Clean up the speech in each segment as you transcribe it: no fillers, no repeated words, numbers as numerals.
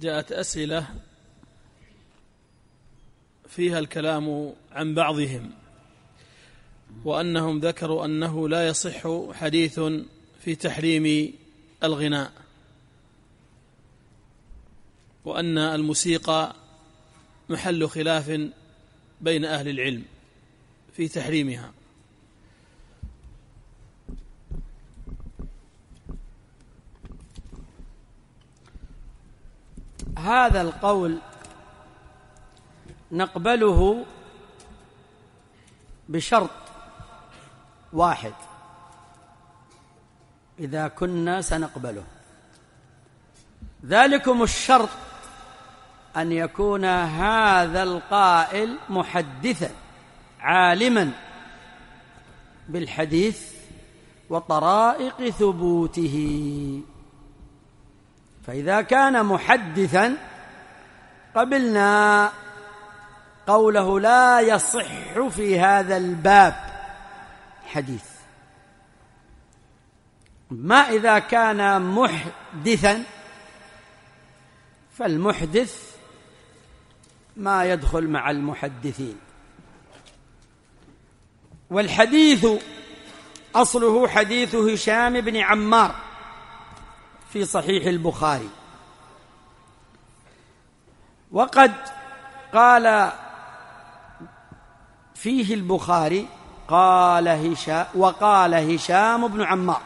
جاءت أسئلة فيها الكلام عن بعضهم، وأنهم ذكروا أنه لا يصح حديث في تحريم الغناء، وأن الموسيقى محل خلاف بين أهل العلم في تحريمها. هذا القول نقبله بشرط واحد إذا كنا سنقبله، ذلكم الشرط أن يكون هذا القائل محدثا عالما بالحديث وطرائق ثبوته، فإذا كان محدثا قبلنا قوله لا يصح في هذا الباب حديث. ما إذا كان محدثا، فالمحدث ما يدخل مع المحدثين. والحديث أصله حديث هشام بن عمار في صحيح البخاري، وقد قال فيه البخاري وقال هشام بن عمار،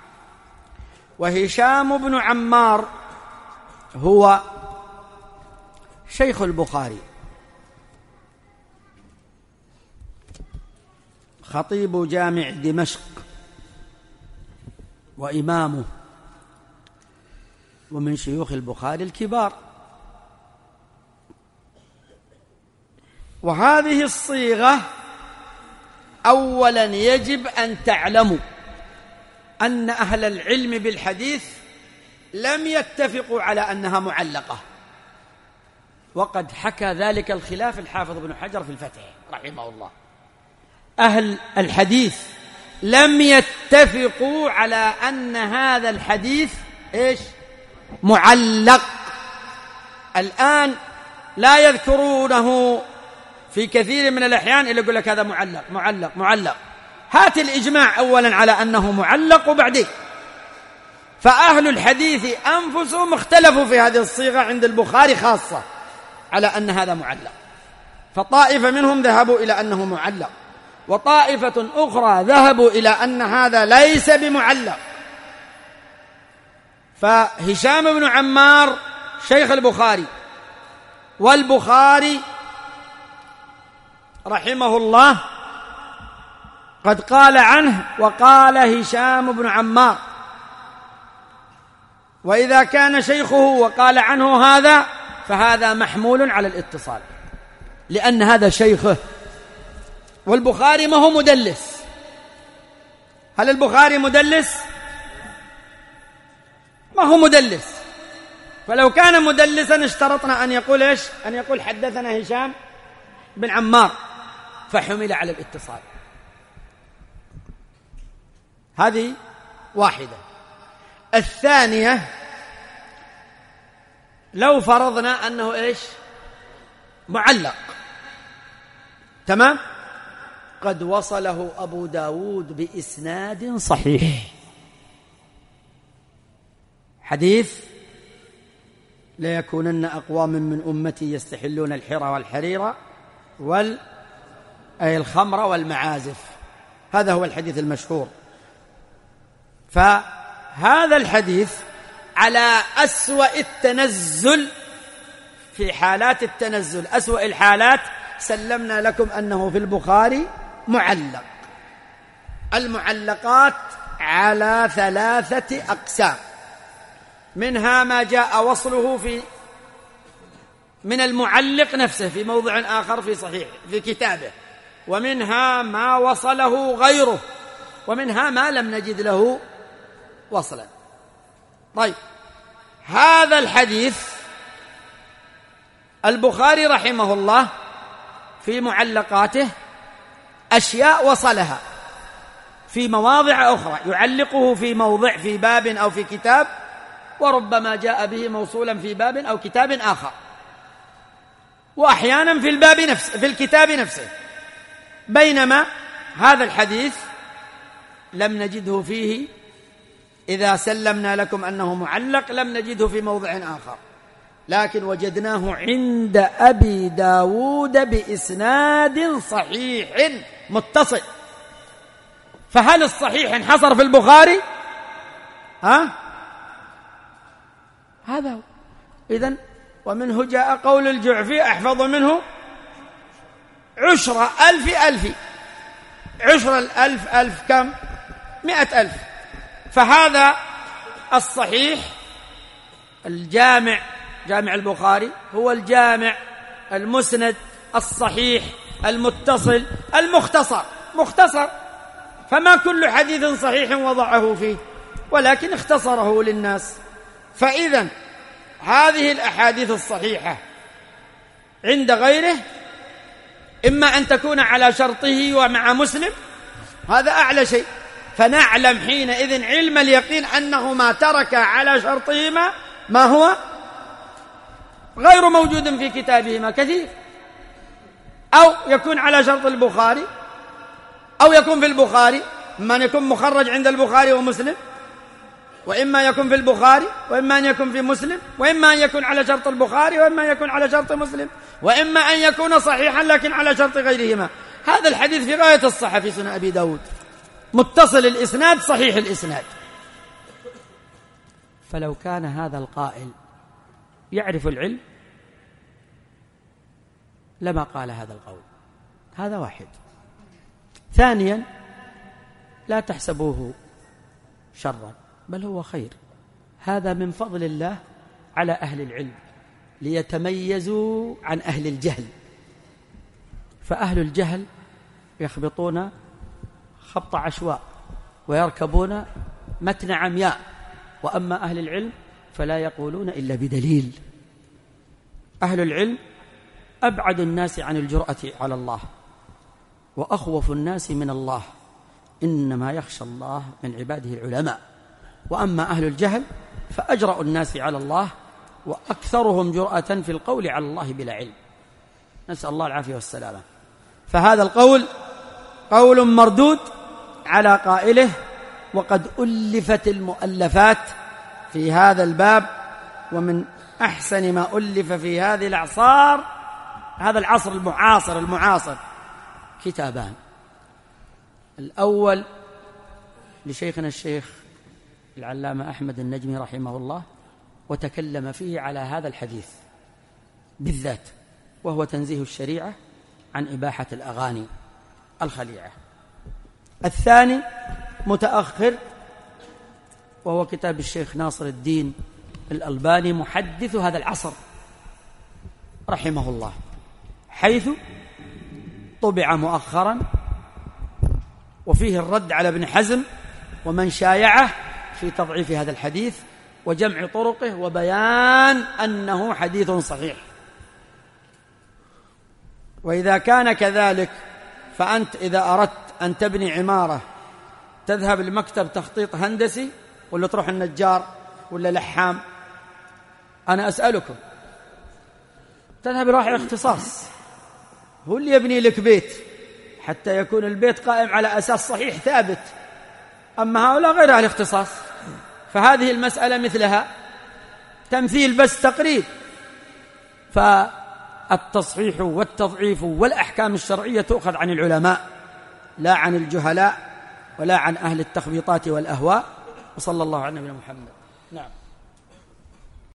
وهشام بن عمار هو شيخ البخاري، خطيب جامع دمشق وإمامه، ومن شيوخ البخاري الكبار. وهذه الصيغة أولا يجب أن تعلموا أن أهل العلم بالحديث لم يتفقوا على أنها معلقة، وقد حكى ذلك الخلاف الحافظ ابن حجر في الفتح رحمه الله. أهل الحديث لم يتفقوا على أن هذا الحديث معلق. الآن لا يذكرونه في كثير من الأحيان إلا يقول لك هذا معلق معلق معلق. هات الإجماع أولا على أنه معلق، وبعدين فأهل الحديث أنفسهم اختلفوا في هذه الصيغة عند البخاري خاصة على أن هذا معلق، فطائفة منهم ذهبوا إلى أنه معلق، وطائفة أخرى ذهبوا إلى أن هذا ليس بمعلق. فهشام بن عمار شيخ البخاري، والبخاري رحمه الله قد قال عنه وقال هشام بن عمار، وإذا كان شيخه وقال عنه هذا فهذا محمول على الاتصال، لأن هذا شيخه. والبخاري ما هو مدلس. هل البخاري مدلس؟ ما هو مدلس. فلو كان مدلسا اشترطنا أن يقول أن يقول حدثنا هشام بن عمار، فحمل على الاتصال. هذه واحدة. الثانية، لو فرضنا أنه معلق، تمام، قد وصله أبو داود بإسناد صحيح، حديث ليكونن أقوام من أمتي يستحلون الحرى والحرير أي الخمر والمعازف، هذا هو الحديث المشهور. فهذا الحديث على أسوأ التنزل، في حالات التنزل أسوأ الحالات سلمنا لكم أنه في البخاري معلق. المعلقات على 3 أقسام، منها ما جاء وصله من المعلق نفسه في موضع آخر في صحيح في كتابه، ومنها ما وصله غيره، ومنها ما لم نجد له وصلا. طيب، هذا الحديث البخاري رحمه الله في معلقاته أشياء وصلها في مواضع أخرى، يعلقه في موضع في باب أو في كتاب، وربما جاء به موصولا في باب أو كتاب آخر، وأحيانا في الباب نفسه في الكتاب نفسه، بينما هذا الحديث لم نجده فيه، إذا سلمنا لكم أنه معلق لم نجده في موضع آخر، لكن وجدناه عند أبي داود بإسناد صحيح متصل. فهل الصحيح انحصر في البخاري؟ هذا هو. إذن ومنه جاء قول الجعفي أحفظ منه 10,000 10,000 كم؟ 100,000. فهذا الصحيح الجامع، جامع البخاري هو الجامع المسند الصحيح المتصل مختصر، فما كل حديث صحيح وضعه فيه، ولكن اختصره للناس. فإذا هذه الأحاديث الصحيحة عند غيره إما أن تكون على شرطه ومع مسلم، هذا أعلى شيء، فنعلم حينئذ علم اليقين أنه ما ترك على شرطهما ما هو غير موجود في كتابهما كثير، أو يكون على شرط البخاري، أو يكون في البخاري، إما أن يكون مخرج عند البخاري ومسلم، وإما يكون في البخاري، وإما أن يكون في مسلم، وإما أن يكون على شرط البخاري، وإما أن يكون على شرط مسلم، وإما أن يكون صحيحا لكن على شرط غيرهما. هذا الحديث في غاية الصحة في سنن أبي داود، متصل الإسناد صحيح الإسناد. فلو كان هذا القائل يعرف العلم لما قال هذا القول. هذا واحد. ثانيا، لا تحسبوه شرا بل هو خير، هذا من فضل الله على أهل العلم ليتميزوا عن أهل الجهل. فأهل الجهل يخبطون خبط عشواء ويركبون متن عمياء، وأما أهل العلم فلا يقولون إلا بدليل. أهل العلم أبعد الناس عن الجرأة على الله وأخوف الناس من الله، إنما يخشى الله من عباده العلماء. وأما أهل الجهل فأجرأ الناس على الله وأكثرهم جرأة في القول على الله بلا علم، نسأل الله العافية والسلامة. فهذا القول قول مردود على قائله، وقد ألفت المؤلفات في هذا الباب، ومن أحسن ما ألف في هذه الأعصار، هذا العصر المعاصر كتابان. الأول لشيخنا الشيخ العلامة أحمد النجمي رحمه الله، وتكلم فيه على هذا الحديث بالذات، وهو تنزيه الشريعة عن إباحة الأغاني الخليعة. الثاني متأخر، وهو كتاب الشيخ ناصر الدين الألباني محدث هذا العصر رحمه الله، حيث طبع مؤخرا، وفيه الرد على ابن حزم ومن شايعه في تضعيف هذا الحديث وجمع طرقه وبيان أنه حديث صحيح. وإذا كان كذلك فأنت إذا أردت أن تبني عمارة تذهب لمكتب تخطيط هندسي ولا تروح النجار ولا لحام؟ أنا أسألكم، تذهب راح اختصاص، هو اللي يبني لك بيت حتى يكون البيت قائم على أساس صحيح ثابت، أما هؤلاء غير أهل اختصاص. فهذه المسألة مثلها تمثيل بس تقريب. فالتصحيح والتضعيف والأحكام الشرعية تؤخذ عن العلماء لا عن الجهلاء ولا عن أهل التخبيطات والأهواء. وصلى الله على نبينا محمد. نعم.